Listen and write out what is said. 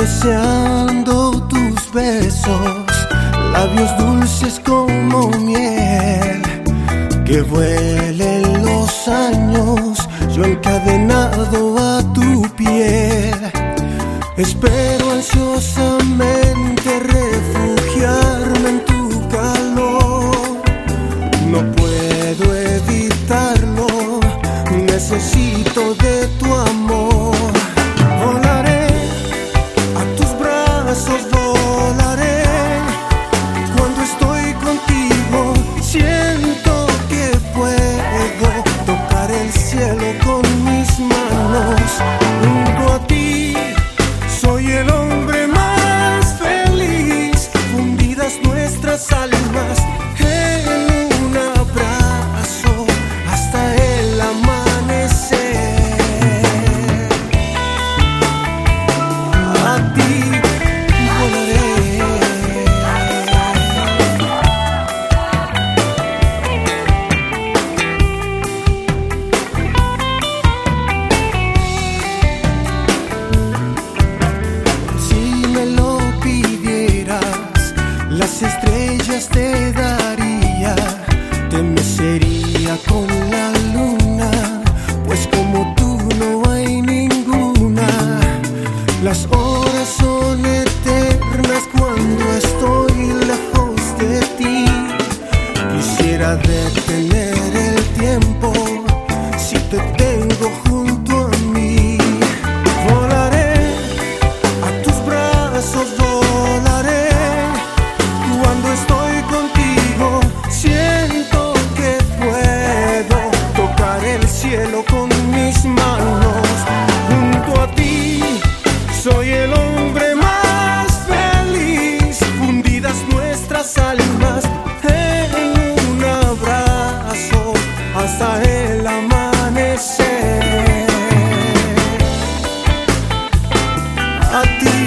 deseando tus besos, labios dulces como miel. Que vuelen los años, yo encadenado a tu piel. Espero ansiosamente refugiarme en tu calor. No puedo evitarlo, necesito de tu amor. Volaré a tus brazos, volaré. Cuando estoy contigo, siento que puedo tocar el cielo con mis manos. Junto a ti, soy el hombre más feliz. Fundidas nuestras almas en un abrazo hasta el amanecer. A ti volaré. Si me lo pidieras, las estrellas te daría. Te mecería con la luna, pues como tú no hay ninguna. Las horas son eternas cuando estoy lejos de ti. Quisiera detener el tiempo si te tengo junto a mí. Volaré a tus brazos, volaré. Cuando estoy contigo, siento que puedo tocar el cielo con mis manos. Junto a ti, soy el hombre más feliz. Fundidas nuestras almas en un abrazo hasta el amanecer. A ti